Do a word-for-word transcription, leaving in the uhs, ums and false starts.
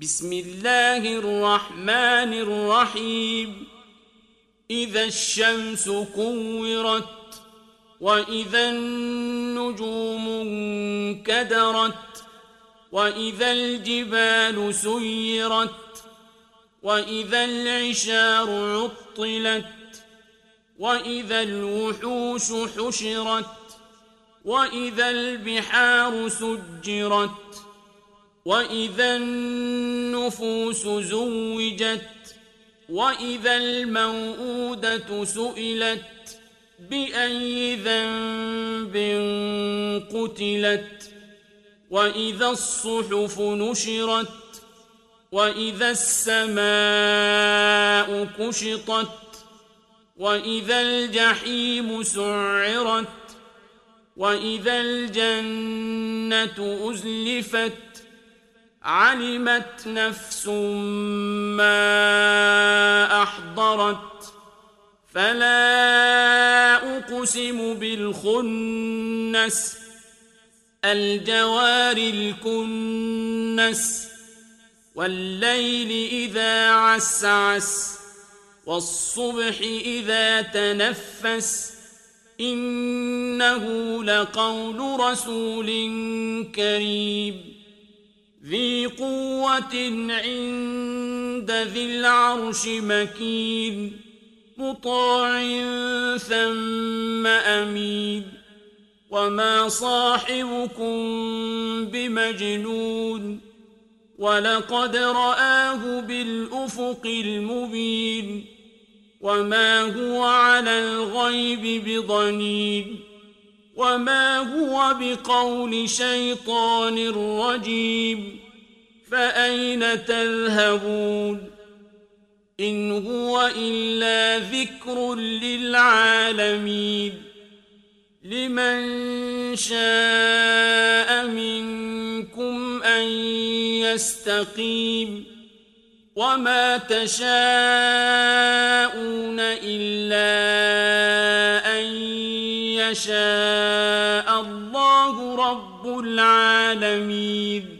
بسم الله الرحمن الرحيم إذا الشمس كورت وإذا النجوم انكدرت وإذا الجبال سيرت وإذا العشار عطلت وإذا الوحوش حشرت وإذا البحار سجرت وإذا النفوس زوجت وإذا الموءودة سئلت بأي ذنب قتلت وإذا الصحف نشرت وإذا السماء كشطت وإذا الجحيم سعرت وإذا الجنة أزلفت علمت نفس ما أحضرت فلا أقسم بالخنس الجوار الكنس والليل إذا عسعس والصبح إذا تنفس إنه لقول رسول كريم ذي قوة عند ذي العرش مكين مطاع ثم أمين وما صاحبكم بمجنون ولقد رآه بالأفق المبين وما هو على الغيب بضنين وما هو بقول شيطان رجيم فأين تذهبون إن هو إلا ذكر للعالمين لمن شاء منكم أن يستقيم وما تشاءون إلا أن يشاء الله رب العالمين.